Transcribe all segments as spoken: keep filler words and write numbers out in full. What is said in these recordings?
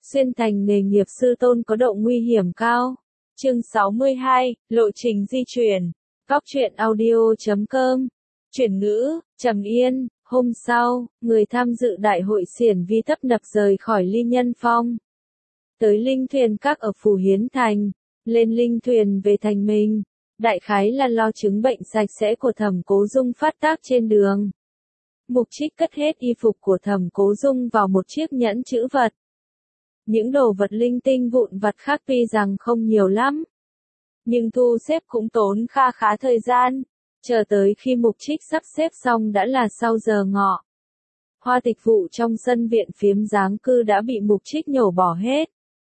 xuyên thành nghề nghiệp sư tôn có độ nguy hiểm cao. Chương sáu mươi hai, lộ trình di chuyển. Góc truyện audio chấm com. Chuyển ngữ, Trầm Yên. Hôm sau, người tham dự đại hội xiển vi tấp nập rời khỏi Ly Nhân Phong. Tới linh thuyền các ở Phủ Hiến Thành. Lên linh thuyền về thành mình. Đại khái là lo chứng bệnh sạch sẽ của Thẩm Cố Dung phát tác trên đường. Mục Trích cất hết y phục của Thẩm Cố Dung vào một chiếc nhẫn trữ vật. Những đồ vật linh tinh vụn vặt khác tuy rằng không nhiều lắm, nhưng thu xếp cũng tốn kha khá thời gian. Chờ tới khi Mục Trích sắp xếp xong đã là sau giờ ngọ. Hoa tịch vụ trong sân viện phiếm giáng cư đã bị Mục Trích nhổ bỏ hết.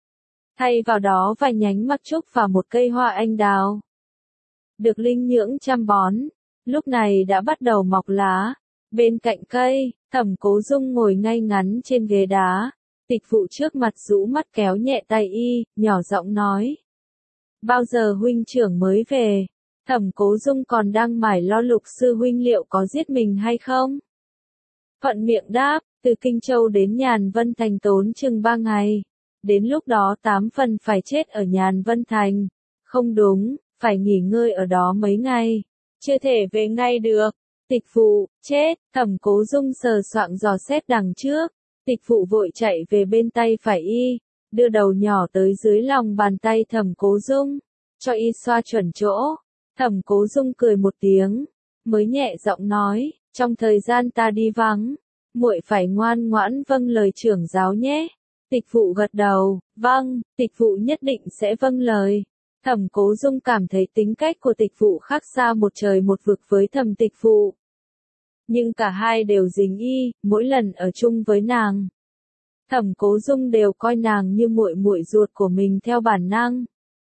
Thay vào đó vài nhánh mắc trúc và một cây hoa anh đào. Được linh nhưỡng chăm bón, lúc này đã bắt đầu mọc lá. Bên cạnh cây, Thẩm Cố Dung ngồi ngay ngắn trên ghế đá. Tịch vụ trước mặt rũ mắt kéo nhẹ tay y, nhỏ giọng nói. Bao giờ huynh trưởng mới về? Thẩm Cố Dung còn đang mải lo Lục sư huynh liệu có giết mình hay không? Thuận miệng đáp, từ Kinh Châu đến Nhàn Vân Thành tốn chừng ba ngày. Đến lúc đó tám phần phải chết ở Nhàn Vân Thành. Không đúng, phải nghỉ ngơi ở đó mấy ngày. Chưa thể về ngay được. Tịch vụ, chết, Thẩm Cố Dung sờ soạng dò xét đằng trước. Tịch vụ vội chạy về bên tay phải y, đưa đầu nhỏ tới dưới lòng bàn tay Thẩm Cố Dung, cho y xoa chuẩn chỗ. Thẩm Cố Dung cười một tiếng, mới nhẹ giọng nói, trong thời gian ta đi vắng, muội phải ngoan ngoãn vâng lời trưởng giáo nhé. Tịch vụ gật đầu, vâng, tịch vụ nhất định sẽ vâng lời. Thẩm Cố Dung cảm thấy tính cách của tịch vụ khác xa một trời một vực với Thẩm Tịch Vụ. Nhưng cả hai đều dính y, mỗi lần ở chung với nàng. Thẩm Cố Dung đều coi nàng như muội muội ruột của mình theo bản năng.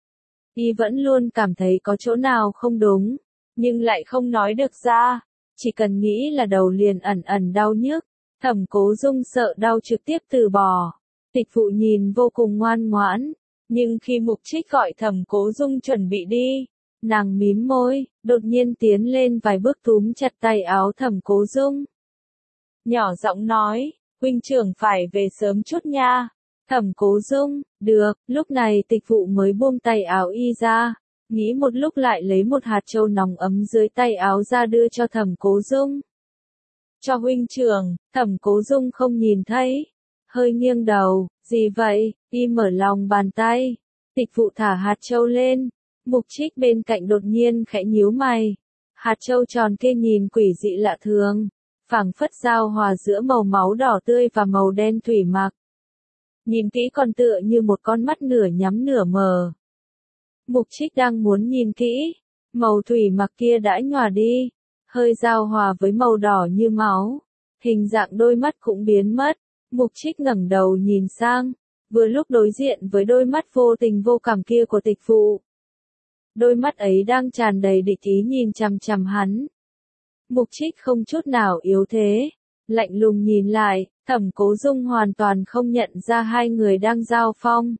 Y vẫn luôn cảm thấy có chỗ nào không đúng, nhưng lại không nói được ra. Chỉ cần nghĩ là đầu liền ẩn ẩn đau nhức. Thẩm Cố Dung sợ đau trực tiếp từ bỏ. Tịch vụ nhìn vô cùng ngoan ngoãn, nhưng khi Mục Trích gọi Thẩm Cố Dung chuẩn bị đi, nàng mím môi, đột nhiên tiến lên vài bước túm chặt tay áo Thẩm Cố Dung. Nhỏ giọng nói, huynh trưởng phải về sớm chút nha. Thẩm Cố Dung, được, lúc này tịch vụ mới buông tay áo y ra, nghĩ một lúc lại lấy một hạt châu nóng ấm dưới tay áo ra đưa cho Thẩm Cố Dung. Cho huynh trưởng. Thẩm Cố Dung không nhìn thấy, hơi nghiêng đầu, gì vậy, y mở lòng bàn tay, tịch vụ thả hạt châu lên. Mục Trích bên cạnh đột nhiên khẽ nhíu mày. Hạt châu tròn kia nhìn quỷ dị lạ thường, phảng phất giao hòa giữa màu máu đỏ tươi và màu đen thủy mặc. Nhìn kỹ còn tựa như một con mắt nửa nhắm nửa mờ. Mục Trích đang muốn nhìn kỹ, màu thủy mặc kia đã nhòa đi, hơi giao hòa với màu đỏ như máu, hình dạng đôi mắt cũng biến mất. Mục Trích ngẩng đầu nhìn sang, vừa lúc đối diện với đôi mắt vô tình vô cảm kia của tịch vụ. Đôi mắt ấy đang tràn đầy địch ý nhìn chằm chằm hắn. Mục Trích không chút nào yếu thế, lạnh lùng nhìn lại, Thẩm Cố Dung hoàn toàn không nhận ra hai người đang giao phong.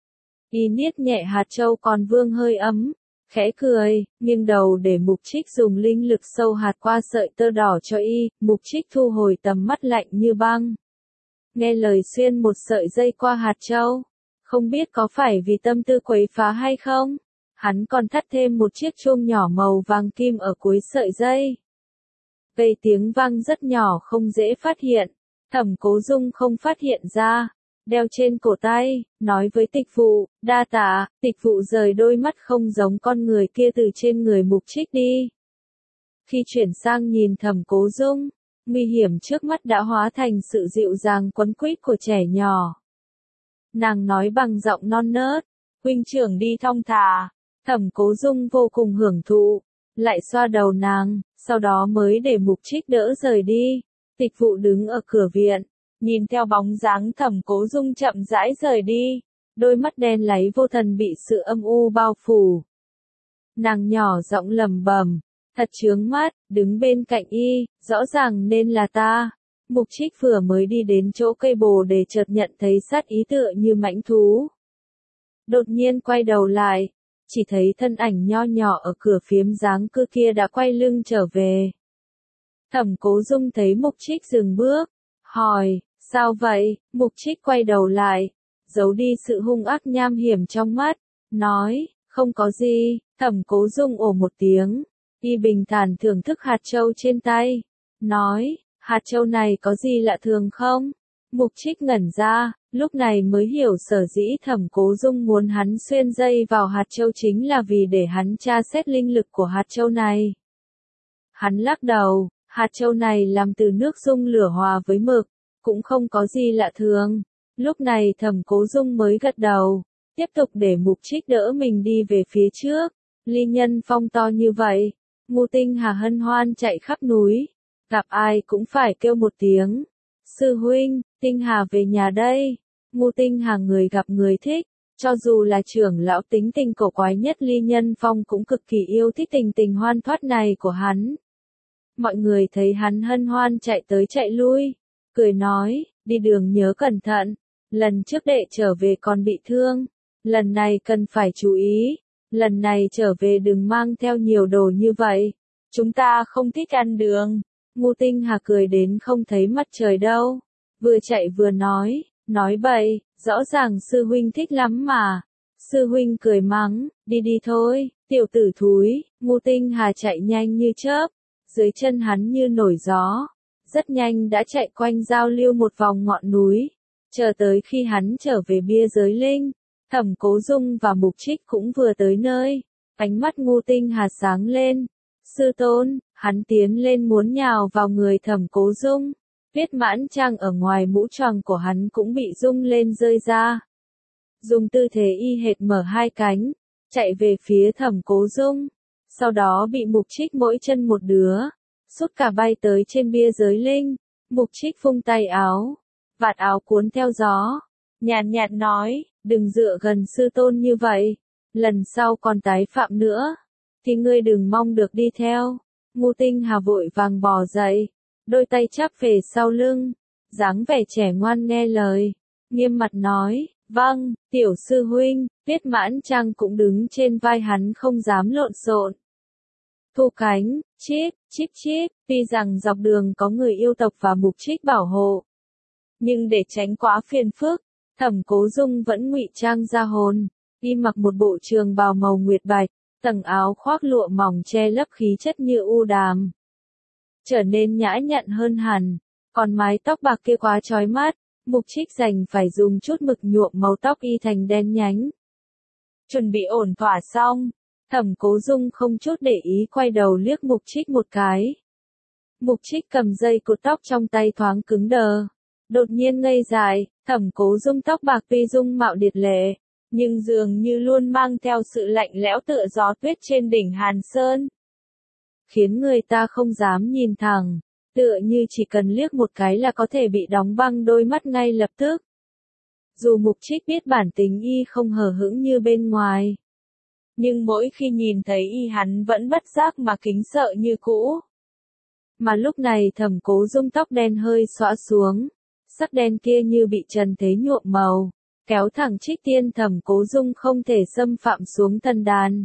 Y niết nhẹ hạt châu còn vương hơi ấm, khẽ cười, nghiêng đầu để Mục Trích dùng linh lực sâu hạt qua sợi tơ đỏ cho y. Mục Trích thu hồi tầm mắt lạnh như băng. Nghe lời xuyên một sợi dây qua hạt châu, không biết có phải vì tâm tư quấy phá hay không? Hắn còn thắt thêm một chiếc chuông nhỏ màu vàng kim ở cuối sợi dây. Gây tiếng vang rất nhỏ không dễ phát hiện. Thẩm Cố Dung không phát hiện ra. Đeo trên cổ tay, nói với tịch vụ, đa tạ. Tịch vụ rời đôi mắt không giống con người kia từ trên người Mục Trích đi. Khi chuyển sang nhìn Thẩm Cố Dung, nguy hiểm trước mắt đã hóa thành sự dịu dàng quấn quýt của trẻ nhỏ. Nàng nói bằng giọng non nớt, huynh trưởng đi thong thả. Thẩm Cố Dung vô cùng hưởng thụ, lại xoa đầu nàng, sau đó mới để Mục Trích đỡ rời đi. Tịch vụ đứng ở cửa viện, nhìn theo bóng dáng Thẩm Cố Dung chậm rãi rời đi, đôi mắt đen láy vô thần bị sự âm u bao phủ. Nàng nhỏ giọng lẩm bẩm, thật chướng mắt, đứng bên cạnh y, rõ ràng nên là ta. Mục Trích vừa mới đi đến chỗ cây bồ để chợt nhận thấy sát ý tựa như mãnh thú. Đột nhiên quay đầu lại, chỉ thấy thân ảnh nho nhỏ ở cửa phiếm giáng cư kia đã quay lưng trở về. Thẩm Cố Dung thấy Mục Trích dừng bước, hỏi, sao vậy? Mục Trích quay đầu lại, giấu đi sự hung ác nham hiểm trong mắt, nói, không có gì. Thẩm Cố Dung ồ một tiếng, y bình thản thưởng thức hạt châu trên tay, nói, hạt châu này có gì lạ thường không? Mục Trích ngẩn ra, lúc này mới hiểu sở dĩ Thẩm Cố Dung muốn hắn xuyên dây vào hạt châu chính là vì để hắn tra xét linh lực của hạt châu này. Hắn lắc đầu, hạt châu này làm từ nước dung lửa hòa với mực, cũng không có gì lạ thường. Lúc này Thẩm Cố Dung mới gật đầu, tiếp tục để Mục Trích đỡ mình đi về phía trước. Ly Nhân Phong to như vậy, Ngô Tinh Hà hân hoan chạy khắp núi, gặp ai cũng phải kêu một tiếng. Sư huynh, Tinh Hà về nhà đây. Ngô Tinh Hà người gặp người thích, cho dù là trưởng lão tính tình cổ quái nhất Ly Nhân Phong cũng cực kỳ yêu thích tình tình hoan thoát này của hắn. Mọi người thấy hắn hân hoan chạy tới chạy lui, cười nói, đi đường nhớ cẩn thận, lần trước đệ trở về còn bị thương, lần này cần phải chú ý, lần này trở về đừng mang theo nhiều đồ như vậy, chúng ta không thích ăn đường. Ngô Tinh Hà cười đến không thấy mặt trời đâu, vừa chạy vừa nói, nói bậy, rõ ràng sư huynh thích lắm mà. Sư huynh cười mắng, đi đi thôi, tiểu tử thúi. Ngô Tinh Hà chạy nhanh như chớp, dưới chân hắn như nổi gió, rất nhanh đã chạy quanh giao lưu một vòng ngọn núi, chờ tới khi hắn trở về bia giới linh, Thẩm Cố Dung và Mục Trích cũng vừa tới nơi, ánh mắt Ngô Tinh Hà sáng lên. Sư tôn, hắn tiến lên muốn nhào vào người Thẩm Cố Dung, Viết Mãn Trang ở ngoài mũ choàng của hắn cũng bị rung lên rơi ra. Dùng tư thế y hệt mở hai cánh, chạy về phía Thẩm Cố Dung, sau đó bị Mục Trích mỗi chân một đứa, sút cả bay tới trên bia giới linh. Mục Trích vung tay áo, vạt áo cuốn theo gió, nhàn nhạt nói, đừng dựa gần sư tôn như vậy, lần sau còn tái phạm nữa, thì ngươi đừng mong được đi theo. Ngô Tinh Hà vội vàng bò dậy, đôi tay chắp về sau lưng, dáng vẻ trẻ ngoan nghe lời, nghiêm mặt nói, vâng, tiểu sư huynh. Viết Mãn Trang cũng đứng trên vai hắn không dám lộn xộn. Thu cánh, chip, chip chip, tuy rằng dọc đường có người yêu tộc và Mục Trích bảo hộ, nhưng để tránh quá phiền phức, Thẩm Cố Dung vẫn ngụy trang ra hồn, y mặc một bộ trường bào màu nguyệt bạch, tầng áo khoác lụa mỏng che lấp khí chất như u đàm, trở nên nhã nhặn hơn hẳn, còn mái tóc bạc kia quá chói mắt, Mục Trích dành phải dùng chút mực nhuộm màu tóc y thành đen nhánh. Chuẩn bị ổn thỏa xong, Thẩm Cố Dung không chút để ý quay đầu liếc Mục Trích một cái. Mục Trích cầm dây cột tóc trong tay thoáng cứng đờ, đột nhiên ngây dại. Thẩm Cố Dung tóc bạc tuy dung mạo điệt lệ, nhưng dường như luôn mang theo sự lạnh lẽo tựa gió tuyết trên đỉnh Hàn Sơn, khiến người ta không dám nhìn thẳng, tựa như chỉ cần liếc một cái là có thể bị đóng băng đôi mắt ngay lập tức. Dù Mục Trích biết bản tính y không hờ hững như bên ngoài, nhưng mỗi khi nhìn thấy y hắn vẫn bất giác mà kính sợ như cũ. Mà lúc này Thẩm Cố Dung tóc đen hơi xõa xuống, sắc đen kia như bị trần thế nhuộm màu, kéo thẳng Trích Tiên. Thẩm Cố Dung không thể xâm phạm xuống thần đàn,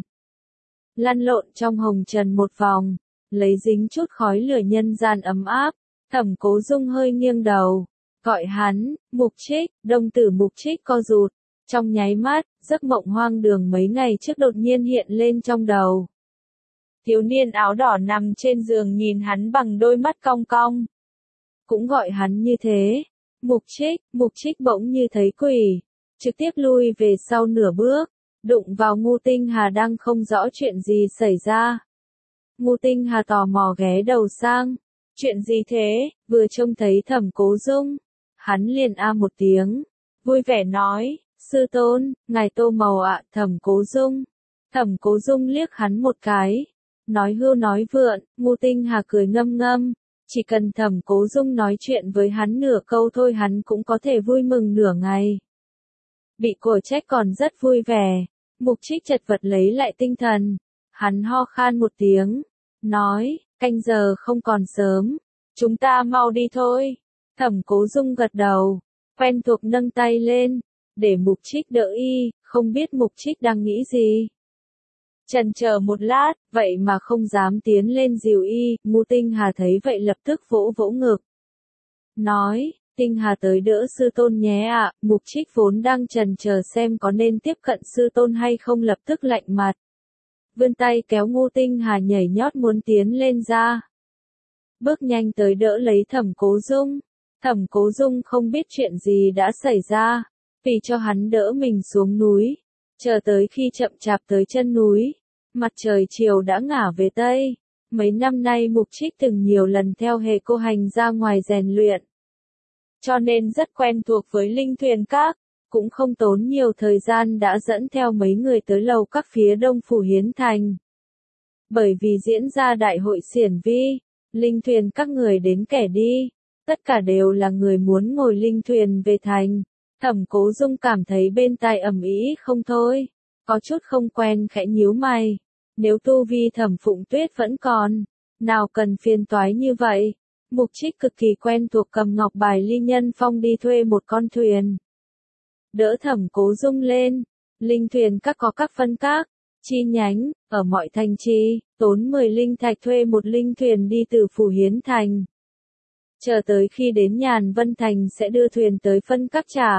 lăn lộn trong hồng trần một vòng, lấy dính chút khói lửa nhân gian ấm áp. Thẩm Cố Dung hơi nghiêng đầu, gọi hắn, Mục Trích. Đồng tử Mục Trích co rụt, trong nháy mắt, giấc mộng hoang đường mấy ngày trước đột nhiên hiện lên trong đầu. Thiếu niên áo đỏ nằm trên giường nhìn hắn bằng đôi mắt cong cong, cũng gọi hắn như thế, Mục Trích. Mục Trích bỗng như thấy quỷ, trực tiếp lui về sau nửa bước, đụng vào Ngô Tinh Hà đang không rõ chuyện gì xảy ra. Ngô Tinh Hà tò mò ghé đầu sang, chuyện gì thế? Vừa trông thấy Thẩm Cố Dung, hắn liền a một tiếng, vui vẻ nói, sư tôn, ngài tô màu ạ. Thẩm Cố Dung. Thẩm Cố Dung liếc hắn một cái, nói hưu nói vượn. Ngô Tinh Hà cười ngâm ngâm, chỉ cần Thẩm Cố Dung nói chuyện với hắn nửa câu thôi hắn cũng có thể vui mừng nửa ngày. Bị cổ trách còn rất vui vẻ. Mục Trích chật vật lấy lại tinh thần, hắn ho khan một tiếng, nói, canh giờ không còn sớm, chúng ta mau đi thôi. Thẩm Cố Dung gật đầu, quen thuộc nâng tay lên, để Mục Trích đỡ y, không biết Mục Trích đang nghĩ gì. Chần chờ một lát, vậy mà không dám tiến lên dìu y. Ngô Tinh Hà thấy vậy lập tức vỗ vỗ ngực, nói, Tinh Hà tới đỡ sư tôn nhé ạ. Mục Trích vốn đang chần chờ xem có nên tiếp cận sư tôn hay không, lập tức lạnh mặt. Vươn tay kéo Ngô Tinh Hà nhảy nhót muốn tiến lên ra. Bước nhanh tới đỡ lấy Thẩm Cố Dung. Thẩm Cố Dung không biết chuyện gì đã xảy ra, vì cho hắn đỡ mình xuống núi. Chờ tới khi chậm chạp tới chân núi, mặt trời chiều đã ngả về Tây. Mấy năm nay Mục Trích từng nhiều lần theo Hề Cô Hành ra ngoài rèn luyện, cho nên rất quen thuộc với linh thuyền các, cũng không tốn nhiều thời gian đã dẫn theo mấy người tới lầu các phía đông phủ Hiến Thành. Bởi vì diễn ra đại hội xiển vi, linh thuyền các người đến kẻ đi, tất cả đều là người muốn ngồi linh thuyền về thành. Thẩm Cố Dung cảm thấy bên tai ầm ĩ không thôi, có chút không quen khẽ nhíu mày. Nếu tu vi Thẩm Phụng Tuyết vẫn còn, nào cần phiền toái như vậy. Mục Trích cực kỳ quen thuộc cầm ngọc bài ly nhân phong đi thuê một con thuyền. Đỡ Thẩm Cố Dung lên, linh thuyền các có các phân các, chi nhánh, ở mọi thành trì, tốn mười linh thạch thuê một linh thuyền đi từ phủ Hiến Thành. Chờ tới khi đến Nhàn Vân Thành sẽ đưa thuyền tới phân các trả.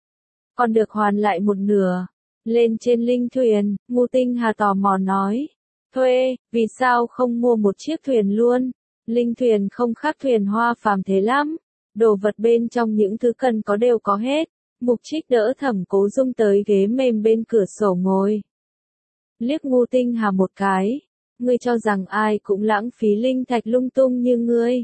Còn được hoàn lại một nửa. Lên trên linh thuyền, Ngô Tinh Hà tò mò nói. Thuê, vì sao không mua một chiếc thuyền luôn? Linh thuyền không khác thuyền hoa phàm thế lắm. Đồ vật bên trong những thứ cần có đều có hết. Mục Trích đỡ Thẩm Cố Dung tới ghế mềm bên cửa sổ ngồi. Liếc Ngô Tinh Hà một cái. Ngươi cho rằng ai cũng lãng phí linh thạch lung tung như ngươi.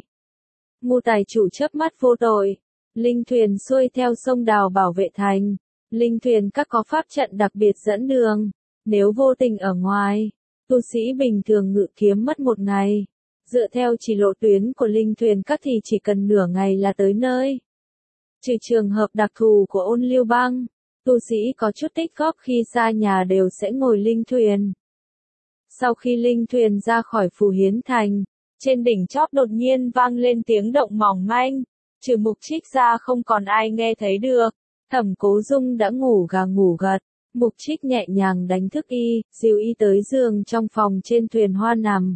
Ngô tài chủ chớp mắt vô tội. Linh thuyền xuôi theo sông Đào bảo vệ thành. Linh thuyền các có pháp trận đặc biệt dẫn đường. Nếu vô tình ở ngoài, tu sĩ bình thường ngự kiếm mất một ngày. Dựa theo chỉ lộ tuyến của linh thuyền các thì chỉ cần nửa ngày là tới nơi. Trừ trường hợp đặc thù của Ôn Lưu Bang, tu sĩ có chút tích góp khi xa nhà đều sẽ ngồi linh thuyền. Sau khi linh thuyền ra khỏi phủ Hiến Thành, trên đỉnh chóp đột nhiên vang lên tiếng động mỏng manh, trừ Mục Trích ra không còn ai nghe thấy được. Thẩm Cố Dung đã ngủ gà ngủ gật, Mục Trích nhẹ nhàng đánh thức y, dìu y tới giường trong phòng trên thuyền hoa nằm.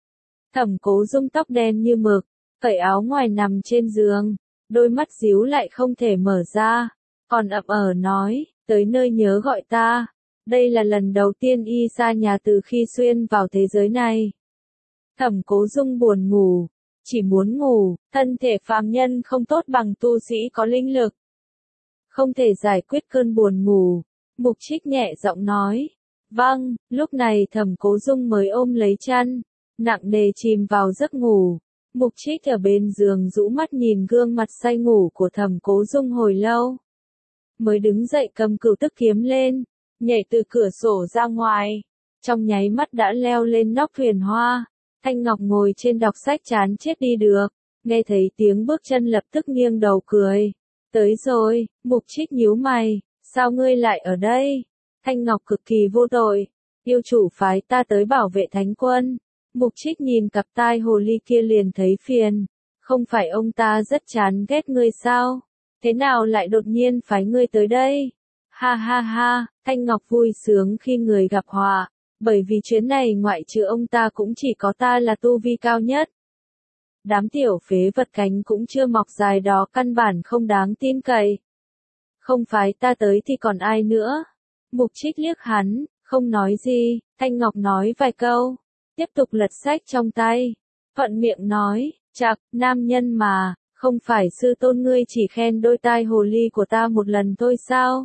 Thẩm Cố Dung tóc đen như mực, cởi áo ngoài nằm trên giường, đôi mắt díu lại không thể mở ra, còn ậm ờ nói, tới nơi nhớ gọi ta. Đây là lần đầu tiên y xa nhà từ khi xuyên vào thế giới này. Thẩm Cố Dung buồn ngủ, chỉ muốn ngủ, thân thể phàm nhân không tốt bằng tu sĩ có linh lực. Không thể giải quyết cơn buồn ngủ, Mục Trích nhẹ giọng nói. Vâng, lúc này Thẩm Cố Dung mới ôm lấy chăn, nặng nề chìm vào giấc ngủ. Mục Trích ở bên giường rũ mắt nhìn gương mặt say ngủ của Thẩm Cố Dung hồi lâu. Mới đứng dậy cầm cửu tức kiếm lên, nhảy từ cửa sổ ra ngoài. Trong nháy mắt đã leo lên nóc thuyền hoa. Thanh Ngọc ngồi trên đọc sách chán chết đi được. Nghe thấy tiếng bước chân lập tức nghiêng đầu cười. Tới rồi, Mục Trích nhíu mày. Sao ngươi lại ở đây? Thanh Ngọc cực kỳ vô tội. Yêu chủ phái ta tới bảo vệ thánh quân. Mục Trích nhìn cặp tai hồ ly kia liền thấy phiền. Không phải ông ta rất chán ghét ngươi sao? Thế nào lại đột nhiên phái ngươi tới đây? Ha ha ha, Thanh Ngọc vui sướng khi người gặp họa. Bởi vì chuyến này ngoại trừ ông ta cũng chỉ có ta là tu vi cao nhất. Đám tiểu phế vật cánh cũng chưa mọc dài đó căn bản không đáng tin cậy. Không phái ta tới thì còn ai nữa? Mục Trích liếc hắn, không nói gì. Thanh Ngọc nói vài câu, tiếp tục lật sách trong tay. Thuận miệng nói, chạc, nam nhân mà, không phải sư tôn ngươi chỉ khen đôi tai hồ ly của ta một lần thôi sao?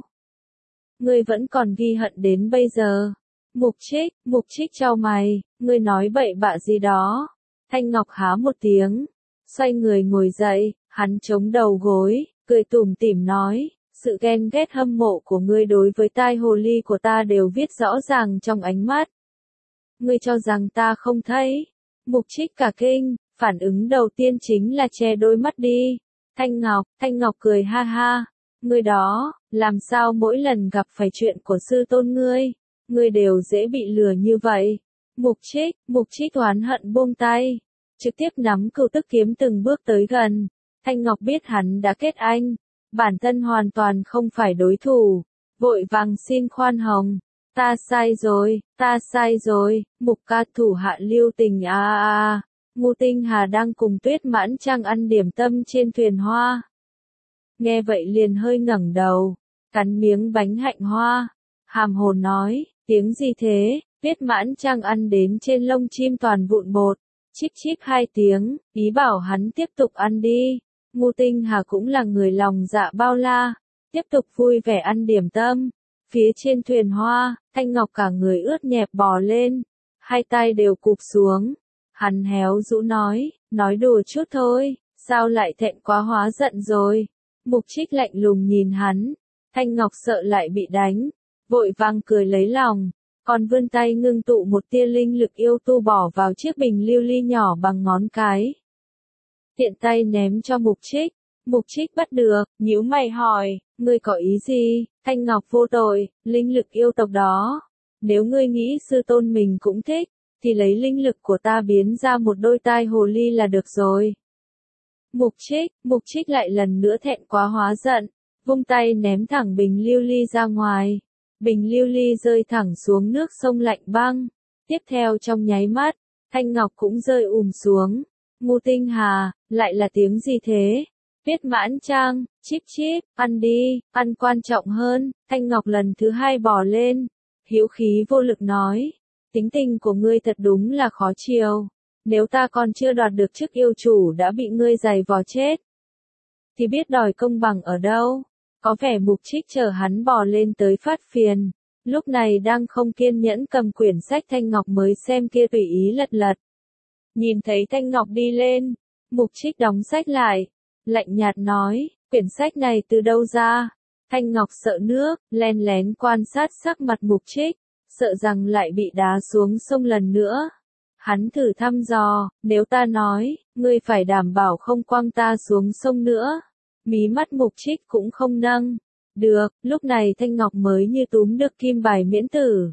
Ngươi vẫn còn ghi hận đến bây giờ. Mục Trích, Mục Trích chau mày, ngươi nói bậy bạ gì đó. Thanh Ngọc há một tiếng, xoay người ngồi dậy, hắn chống đầu gối, cười tủm tỉm nói, sự ghen ghét hâm mộ của ngươi đối với tai hồ ly của ta đều viết rõ ràng trong ánh mắt. Ngươi cho rằng ta không thấy? Mục Trích cả kinh, phản ứng đầu tiên chính là che đôi mắt đi. Thanh Ngọc, Thanh Ngọc cười ha ha, ngươi đó, làm sao mỗi lần gặp phải chuyện của sư tôn ngươi, ngươi đều dễ bị lừa như vậy? Mục Trích, Mục Trích oán hận buông tay, trực tiếp nắm cửu tức kiếm từng bước tới gần. Thanh Ngọc biết hắn đã kết anh, bản thân hoàn toàn không phải đối thủ, vội vàng xin khoan hồng. Ta sai rồi, ta sai rồi, Mục ca thủ hạ lưu tình a a a. Ngô Tinh Hà đang cùng Tuyết Mãn Trang ăn điểm tâm trên thuyền hoa. nghe vậy liền hơi ngẩng đầu, cắn miếng bánh hạnh hoa, hàm hồ nói, tiếng gì thế, Viết Mãn Trang ăn đến trên lông chim toàn vụn bột, chíp chíp hai tiếng, ý bảo hắn tiếp tục ăn đi. Ngô Tinh Hà cũng là người lòng dạ bao la, tiếp tục vui vẻ ăn điểm tâm. Phía trên thuyền hoa, Thanh Ngọc cả người ướt nhẹp bò lên, hai tay đều cụp xuống. Hắn héo rũ nói, nói đùa chút thôi, sao lại thẹn quá hóa giận rồi. Mục Trích lạnh lùng nhìn hắn, Thanh Ngọc sợ lại bị đánh, vội vàng cười lấy lòng, còn vươn tay ngưng tụ một tia linh lực yêu tu bỏ vào chiếc bình lưu ly nhỏ bằng ngón cái. Tiện tay ném cho Mục Trích, Mục Trích bắt được, nhíu mày hỏi, ngươi có ý gì? Thanh Ngọc vô tội, linh lực yêu tộc đó. Nếu ngươi nghĩ sư tôn mình cũng thích, thì lấy linh lực của ta biến ra một đôi tai hồ ly là được rồi. Mục Trích, Mục Trích lại lần nữa thẹn quá hóa giận, vung tay ném thẳng bình lưu ly ra ngoài. Bình lưu ly rơi thẳng xuống nước sông lạnh băng. Tiếp theo trong nháy mắt, Thanh Ngọc cũng rơi ùm xuống. Ngô Tinh Hà, lại là tiếng gì thế? Viết Mãn Trang, chíp chíp, ăn đi, ăn quan trọng hơn. Thanh Ngọc lần thứ hai bò lên, hữu khí vô lực nói, tính tình của ngươi thật đúng là khó chiều. Nếu ta còn chưa đoạt được chức yêu chủ đã bị ngươi giày vò chết, thì biết đòi công bằng ở đâu? Có vẻ Mục Trích chờ hắn bò lên tới phát phiền, lúc này đang không kiên nhẫn cầm quyển sách Thanh Ngọc mới xem kia tùy ý lật lật. Nhìn thấy Thanh Ngọc đi lên, Mục Trích đóng sách lại, lạnh nhạt nói, quyển sách này từ đâu ra? Thanh Ngọc sợ nước, len lén quan sát sắc mặt Mục Trích, sợ rằng lại bị đá xuống sông lần nữa. Hắn thử thăm dò, nếu ta nói, ngươi phải đảm bảo không quăng ta xuống sông nữa. Mí mắt Mục Trích cũng không nâng. Được, lúc này Thanh Ngọc mới như túm được kim bài miễn tử.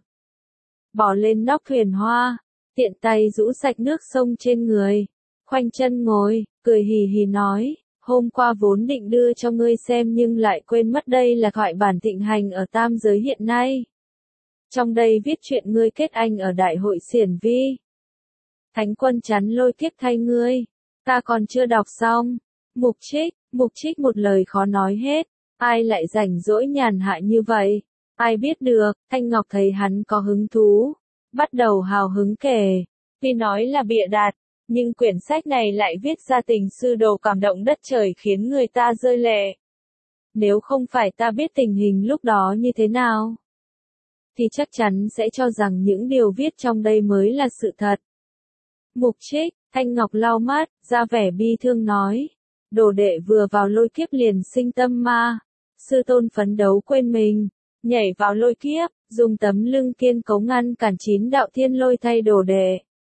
Bỏ lên nóc thuyền hoa, tiện tay rũ sạch nước sông trên người. Khoanh chân ngồi, cười hì hì nói, hôm qua vốn định đưa cho ngươi xem nhưng lại quên mất đây là thoại bản thịnh hành ở tam giới hiện nay. Trong đây viết chuyện ngươi kết anh ở đại hội xiển vi. Thánh quân chắn lôi kiếp thay ngươi, ta còn chưa đọc xong. Mục Trích, Mục Trích một lời khó nói hết, ai lại rảnh rỗi nhàn hạ như vậy, ai biết được. Thanh Ngọc thấy hắn có hứng thú, bắt đầu hào hứng kể, tuy nói là bịa đặt, nhưng quyển sách này lại viết ra tình sư đồ cảm động đất trời khiến người ta rơi lệ. Nếu không phải ta biết tình hình lúc đó như thế nào, thì chắc chắn sẽ cho rằng những điều viết trong đây mới là sự thật. Mục Trích, Thanh Ngọc lau mắt, ra vẻ bi thương nói, đồ đệ vừa vào lôi kiếp liền sinh tâm ma, sư tôn phấn đấu quên mình, nhảy vào lôi kiếp, dùng tấm lưng kiên cố ngăn cản chín đạo thiên lôi thay đồ đệ.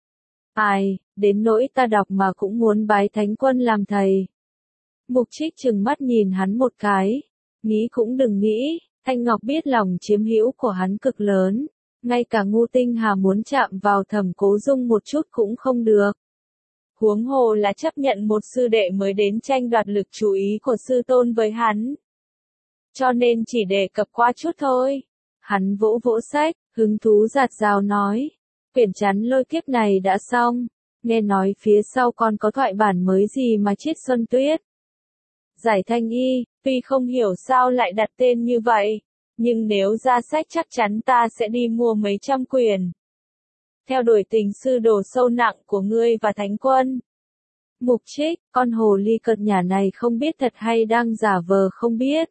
Ai, đến nỗi ta đọc mà cũng muốn bái thánh quân làm thầy. Mục Trích trừng mắt nhìn hắn một cái, nghĩ cũng đừng nghĩ. Thanh Ngọc biết lòng chiếm hữu của hắn cực lớn, ngay cả Ngô Tinh Hà muốn chạm vào Thẩm Cố Dung một chút cũng không được. Huống hồ là chấp nhận một sư đệ mới đến tranh đoạt lực chú ý của sư tôn với hắn. Cho nên chỉ đề cập qua chút thôi. Hắn vỗ vỗ sách, hứng thú rạt rào nói, quyển chắn lôi kiếp này đã xong, nghe nói phía sau còn có thoại bản mới gì mà Triết Xuân Tuyết. Giải Thanh Y, tuy không hiểu sao lại đặt tên như vậy, nhưng nếu ra sách chắc chắn ta sẽ đi mua mấy trăm quyển. Theo đuổi tình sư đồ sâu nặng của ngươi và Thánh Quân. Mục Trích, con hồ ly cợt nhả này không biết thật hay đang giả vờ không biết.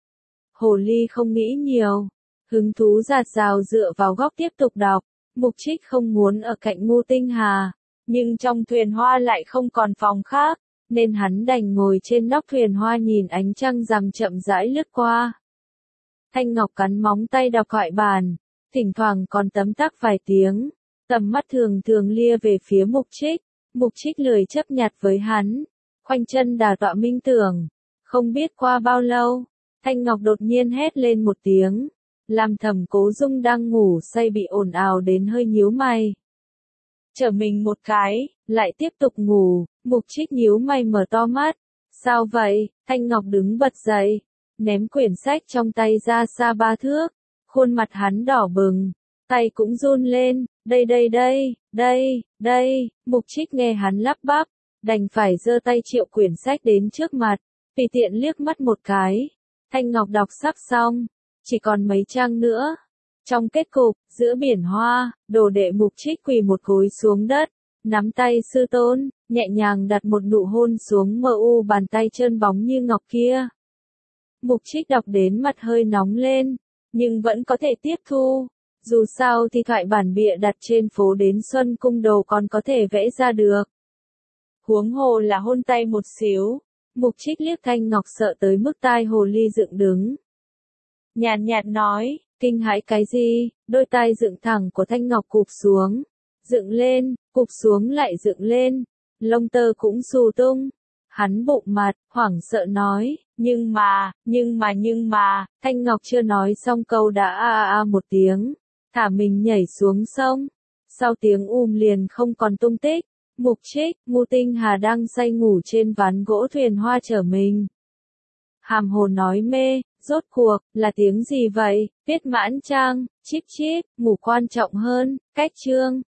Hồ ly không nghĩ nhiều, hứng thú rạt rào dựa vào góc tiếp tục đọc. Mục Trích không muốn ở cạnh Ngô Tinh Hà, nhưng trong thuyền hoa lại không còn phòng khác, nên hắn đành ngồi trên nóc thuyền hoa nhìn ánh trăng rằm chậm rãi lướt qua. Thanh Ngọc cắn móng tay đọc thoại bản, thỉnh thoảng còn tấm tắc vài tiếng, tầm mắt thường thường lia về phía Mục Trích. Mục Trích lười chấp nhặt với hắn, khoanh chân đà tọa minh tưởng. Không biết qua bao lâu, Thanh Ngọc đột nhiên hét lên một tiếng, làm Thẩm Cố Dung đang ngủ say bị ồn ào đến hơi nhíu mày. Trở mình một cái, lại tiếp tục ngủ. Mục Trích nhíu mày mở to mắt. Sao vậy? Thanh Ngọc đứng bật dậy, ném quyển sách trong tay ra xa ba thước. Khuôn mặt hắn đỏ bừng, tay cũng run lên. Đây đây đây, đây, đây. Mục Trích nghe hắn lắp bắp, đành phải giơ tay triệu quyển sách đến trước mặt. tùy tiện liếc mắt một cái. Thanh Ngọc đọc sắp xong, chỉ còn mấy trang nữa. Trong kết cục, giữa biển hoa, đồ đệ Mục Trích quỳ một gối xuống đất, nắm tay sư tôn, nhẹ nhàng đặt một nụ hôn xuống mờ u bàn tay trơn bóng như ngọc kia. Mục Trích đọc đến mặt hơi nóng lên, nhưng vẫn có thể tiếp thu. Dù sao thì thoại bản bịa đặt trên phố đến Xuân Cung Đồ còn có thể vẽ ra được. Huống hồ là hôn tay một xíu. Mục Trích liếc Thanh Ngọc sợ tới mức tai hồ ly dựng đứng. Nhàn nhạt nói, kinh hãi cái gì? Đôi tai dựng thẳng của Thanh Ngọc cụp xuống. Dựng lên, cụp xuống lại dựng lên. Lông tơ cũng xù tung. Hắn bụng mặt, hoảng sợ nói, nhưng mà, nhưng mà nhưng mà, Thanh Ngọc chưa nói xong câu đã a a a một tiếng. Thả mình nhảy xuống sông. Sau tiếng um liền không còn tung tích. Mục Trích, Ngô Tinh Hà đang say ngủ trên ván gỗ thuyền hoa chở mình. Hàm hồ nói mê, rốt cuộc, là tiếng gì vậy? Viết mãn trang, chíp chíp, ngủ quan trọng hơn, cách chương.